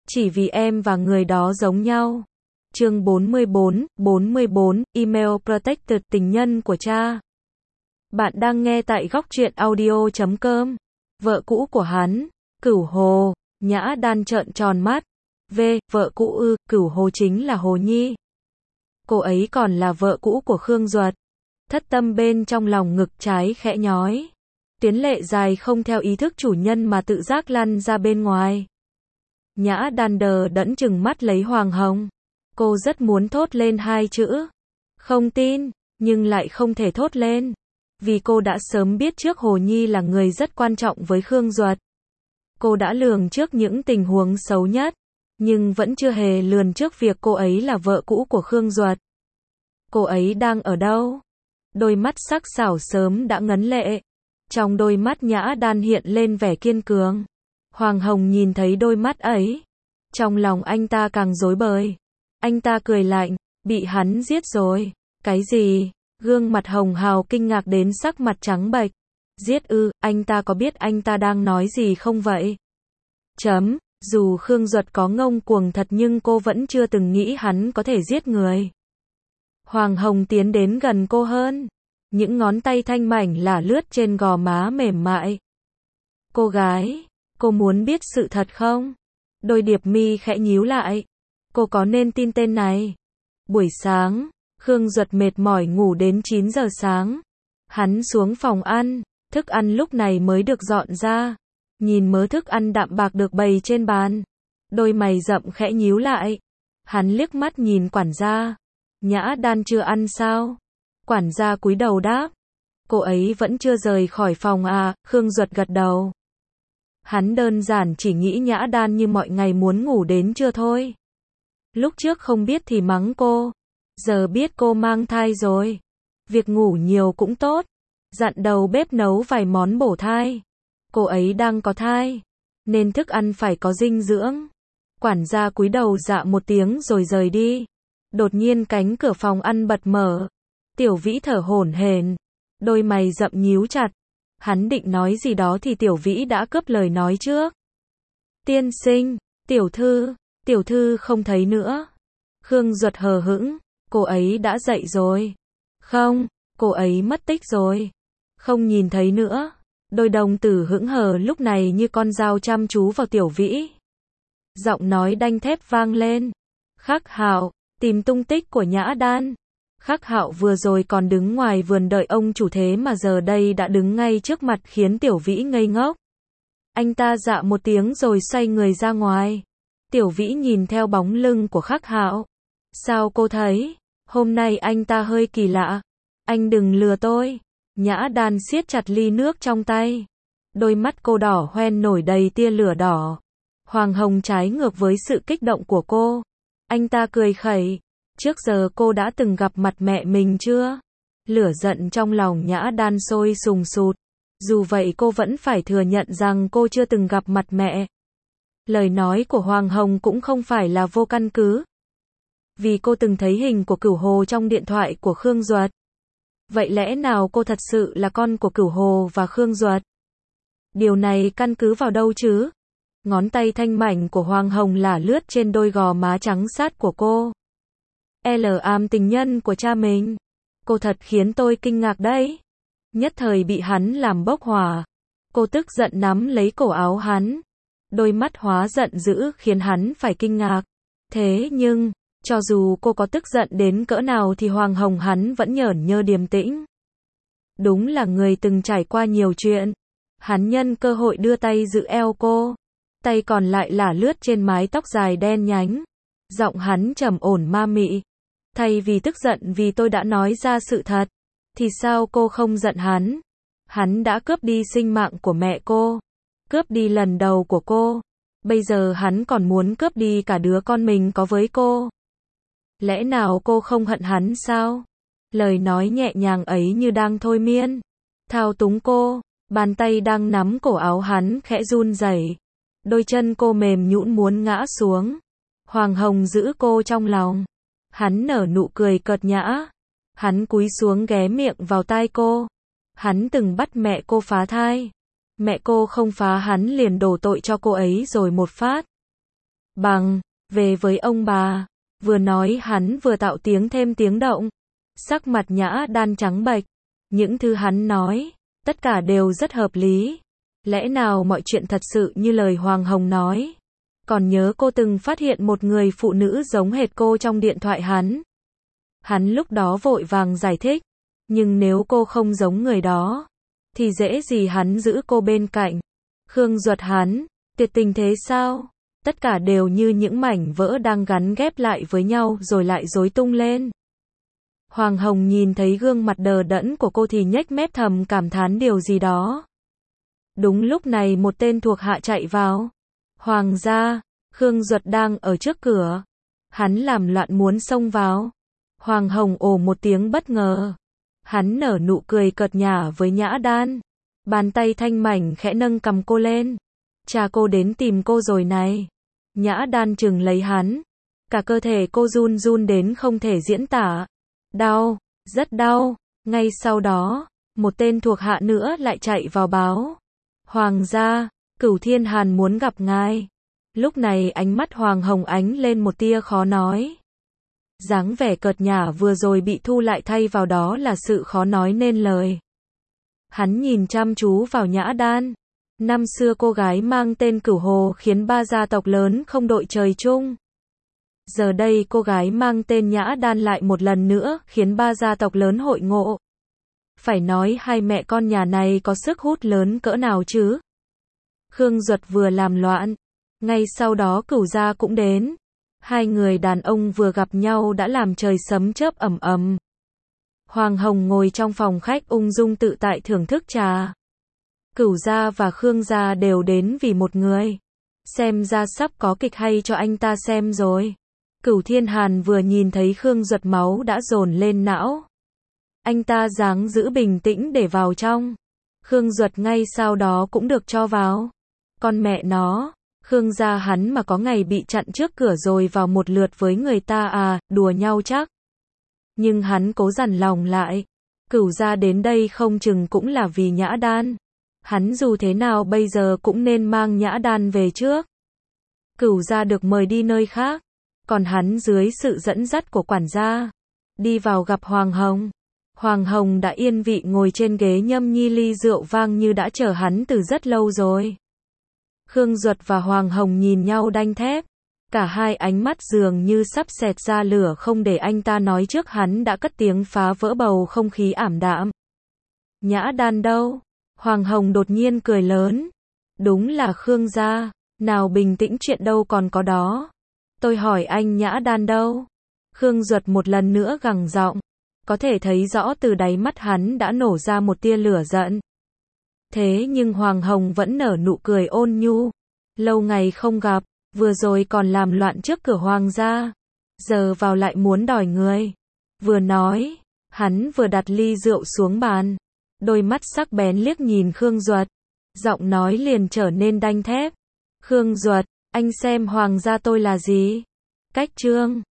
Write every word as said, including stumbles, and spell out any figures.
Chỉ vì em và người đó giống nhau. Chương bốn mươi bốn, bốn mươi bốn, Email Protected tình nhân của cha. Bạn đang nghe tại góc truyện audio chấm com. Vợ cũ của hắn, Cửu Hồ. Nhã Đan trợn tròn mắt. V, vợ cũ ư, Cửu Hồ chính là Hồ Nhi. Cô ấy còn là vợ cũ của Khương Duật. Thất tâm bên trong lòng ngực trái khẽ nhói. Tuyến lệ dài không theo ý thức chủ nhân mà tự giác lăn ra bên ngoài. Nhã Đan đờ đẫn chừng mắt lấy Hoàng Hồng. Cô rất muốn thốt lên hai chữ không tin, nhưng lại không thể thốt lên. Vì cô đã sớm biết trước Hồ Nhi là người rất quan trọng với Khương Duật. Cô đã lường trước những tình huống xấu nhất, nhưng vẫn chưa hề lường trước việc cô ấy là vợ cũ của Khương Duật. Cô ấy đang ở đâu? Đôi mắt sắc sảo sớm đã ngấn lệ. Trong đôi mắt Nhã Đan hiện lên vẻ kiên cường. Hoàng Hồng nhìn thấy đôi mắt ấy. Trong lòng anh ta càng rối bời. Anh ta cười lạnh, bị hắn giết rồi. Cái gì? Gương mặt hồng hào kinh ngạc đến sắc mặt trắng bệch. Giết ư, anh ta có biết anh ta đang nói gì không vậy? Chấm, dù Khương Duật có ngông cuồng thật nhưng cô vẫn chưa từng nghĩ hắn có thể giết người. Hoàng Hồng tiến đến gần cô hơn. Những ngón tay thanh mảnh lả lướt trên gò má mềm mại. Cô gái, cô muốn biết sự thật không? Đôi điệp mi khẽ nhíu lại. Cô có nên tin tên này? Buổi sáng, Khương Duật mệt mỏi ngủ đến chín giờ sáng. Hắn xuống phòng ăn, thức ăn lúc này mới được dọn ra. Nhìn mớ thức ăn đạm bạc được bày trên bàn. Đôi mày rậm khẽ nhíu lại. Hắn liếc mắt nhìn quản gia. Nhã Đan chưa ăn sao? Quản gia cúi đầu đáp. Cô ấy vẫn chưa rời khỏi phòng à? Khương Duật gật đầu. Hắn đơn giản chỉ nghĩ Nhã Đan như mọi ngày muốn ngủ đến trưa thôi. Lúc trước không biết thì mắng cô. Giờ biết cô mang thai rồi. Việc ngủ nhiều cũng tốt. Dặn đầu bếp nấu vài món bổ thai. Cô ấy đang có thai, nên thức ăn phải có dinh dưỡng. Quản gia cúi đầu dạ một tiếng rồi rời đi. Đột nhiên cánh cửa phòng ăn bật mở. Tiểu Vĩ thở hổn hển, đôi mày rậm nhíu chặt. Hắn định nói gì đó thì Tiểu Vĩ đã cướp lời nói trước. Tiên sinh, tiểu thư, tiểu thư không thấy nữa. Khương Duật hờ hững, cô ấy đã dậy rồi. Không, cô ấy mất tích rồi. Không nhìn thấy nữa. Đôi đồng tử hững hờ lúc này như con dao chăm chú vào Tiểu Vĩ. Giọng nói đanh thép vang lên. Khắc Hạo, tìm tung tích của Nhã Đan. Khắc Hạo vừa rồi còn đứng ngoài vườn đợi ông chủ thế mà giờ đây đã đứng ngay trước mặt khiến Tiểu Vĩ ngây ngốc. Anh ta dạ một tiếng rồi xoay người ra ngoài. Tiểu Vĩ nhìn theo bóng lưng của Khắc Hạo. Sao cô thấy? Hôm nay anh ta hơi kỳ lạ. Anh đừng lừa tôi. Nhã Đan siết chặt ly nước trong tay. Đôi mắt cô đỏ hoen nổi đầy tia lửa đỏ. Hoàng Hồng trái ngược với sự kích động của cô. Anh ta cười khẩy. Trước giờ cô đã từng gặp mặt mẹ mình chưa? Lửa giận trong lòng Nhã Đan sôi sùng sụt. Dù vậy cô vẫn phải thừa nhận rằng cô chưa từng gặp mặt mẹ. Lời nói của Hoàng Hồng cũng không phải là vô căn cứ. Vì cô từng thấy hình của Cửu Hồ trong điện thoại của Khương Duật. Vậy lẽ nào cô thật sự là con của Cửu Hồ và Khương Duật? Điều này căn cứ vào đâu chứ? Ngón tay thanh mảnh của Hoàng Hồng lả lướt trên đôi gò má trắng sát của cô. L am tình nhân của cha mình. Cô thật khiến tôi kinh ngạc đấy. Nhất thời bị hắn làm bốc hỏa. Cô tức giận nắm lấy cổ áo hắn. Đôi mắt hóa giận dữ khiến hắn phải kinh ngạc. Thế nhưng, cho dù cô có tức giận đến cỡ nào thì Hoàng Hồng hắn vẫn nhởn nhơ điềm tĩnh. Đúng là người từng trải qua nhiều chuyện. Hắn nhân cơ hội đưa tay giữ eo cô. Tay còn lại lả lướt trên mái tóc dài đen nhánh. Giọng hắn trầm ổn ma mị. Thay vì tức giận vì tôi đã nói ra sự thật, thì sao cô không giận hắn? Hắn đã cướp đi sinh mạng của mẹ cô. Cướp đi lần đầu của cô. Bây giờ hắn còn muốn cướp đi cả đứa con mình có với cô. Lẽ nào cô không hận hắn sao? Lời nói nhẹ nhàng ấy như đang thôi miên. Thao túng cô. Bàn tay đang nắm cổ áo hắn khẽ run rẩy. Đôi chân cô mềm nhũn muốn ngã xuống. Hoàng Hồng giữ cô trong lòng. Hắn nở nụ cười cợt nhã. Hắn cúi xuống ghé miệng vào tai cô. Hắn từng bắt mẹ cô phá thai. Mẹ cô không phá hắn liền đổ tội cho cô ấy rồi một phát. bằng, về với ông bà. Vừa nói hắn vừa tạo tiếng thêm tiếng động. Sắc mặt Nhã Đan trắng bệch. Những thứ hắn nói, tất cả đều rất hợp lý. Lẽ nào mọi chuyện thật sự như lời Hoàng Hồng nói? Còn nhớ cô từng phát hiện một người phụ nữ giống hệt cô trong điện thoại hắn. Hắn lúc đó vội vàng giải thích. Nhưng nếu cô không giống người đó, thì dễ gì hắn giữ cô bên cạnh. Khương Duật hắn, tuyệt tình thế sao? Tất cả đều như những mảnh vỡ đang gắn ghép lại với nhau rồi lại rối tung lên. Hoàng Hồng nhìn thấy gương mặt đờ đẫn của cô thì nhếch mép thầm cảm thán điều gì đó. Đúng lúc này một tên thuộc hạ chạy vào. Hoàng gia, Khương Duật đang ở trước cửa. Hắn làm loạn muốn xông vào. Hoàng Hồng ồ một tiếng bất ngờ. Hắn nở nụ cười cợt nhả với Nhã Đan. Bàn tay thanh mảnh khẽ nâng cầm cô lên. Cha cô đến tìm cô rồi này. Nhã Đan chừng lấy hắn. Cả cơ thể cô run run đến không thể diễn tả. Đau, rất đau. Ngay sau đó, một tên thuộc hạ nữa lại chạy vào báo. Hoàng gia, Cửu Thiên Hàn muốn gặp ngài. Lúc này ánh mắt Hoàng Hồng ánh lên một tia khó nói. Dáng vẻ cợt nhả vừa rồi bị thu lại thay vào đó là sự khó nói nên lời. Hắn nhìn chăm chú vào Nhã Đan. Năm xưa cô gái mang tên Cửu Hồ khiến ba gia tộc lớn không đội trời chung. Giờ đây cô gái mang tên Nhã Đan lại một lần nữa khiến ba gia tộc lớn hội ngộ. Phải nói hai mẹ con nhà này có sức hút lớn cỡ nào chứ. Khương Duật vừa làm loạn. Ngay sau đó Cửu gia cũng đến. Hai người đàn ông vừa gặp nhau đã làm trời sấm chớp ầm ầm. Hoàng Hồng ngồi trong phòng khách ung dung tự tại thưởng thức trà. Cửu gia và Khương gia đều đến vì một người. Xem ra sắp có kịch hay cho anh ta xem rồi. Cửu Thiên Hàn vừa nhìn thấy Khương Duật máu đã dồn lên não. Anh ta dáng giữ bình tĩnh để vào trong. Khương Duật ngay sau đó cũng được cho vào. Con mẹ nó, Khương gia hắn mà có ngày bị chặn trước cửa rồi vào một lượt với người ta à, đùa nhau chắc. Nhưng hắn cố dằn lòng lại. Cửu gia đến đây không chừng cũng là vì Nhã Đan. Hắn dù thế nào bây giờ cũng nên mang Nhã Đan về trước. Cửu gia được mời đi nơi khác. Còn hắn dưới sự dẫn dắt của quản gia. Đi vào gặp Hoàng Hồng. Hoàng Hồng đã yên vị ngồi trên ghế nhâm nhi ly rượu vang như đã chờ hắn từ rất lâu rồi. Khương Duật và Hoàng Hồng nhìn nhau đanh thép. Cả hai ánh mắt dường như sắp xẹt ra lửa không để anh ta nói trước hắn đã cất tiếng phá vỡ bầu không khí ảm đạm. Nhã Đan đâu? Hoàng Hồng đột nhiên cười lớn. Đúng là Khương gia. Nào bình tĩnh chuyện đâu còn có đó. Tôi hỏi anh Nhã Đan đâu? Khương Duật một lần nữa gằn giọng. Có thể thấy rõ từ đáy mắt hắn đã nổ ra một tia lửa giận. Thế nhưng Hoàng Hồng vẫn nở nụ cười ôn nhu. Lâu ngày không gặp, vừa rồi còn làm loạn trước cửa Hoàng gia. Giờ vào lại muốn đòi người. Vừa nói, hắn vừa đặt ly rượu xuống bàn. Đôi mắt sắc bén liếc nhìn Khương Duật. Giọng nói liền trở nên đanh thép. Khương Duật, anh xem Hoàng gia tôi là gì? Cách trương.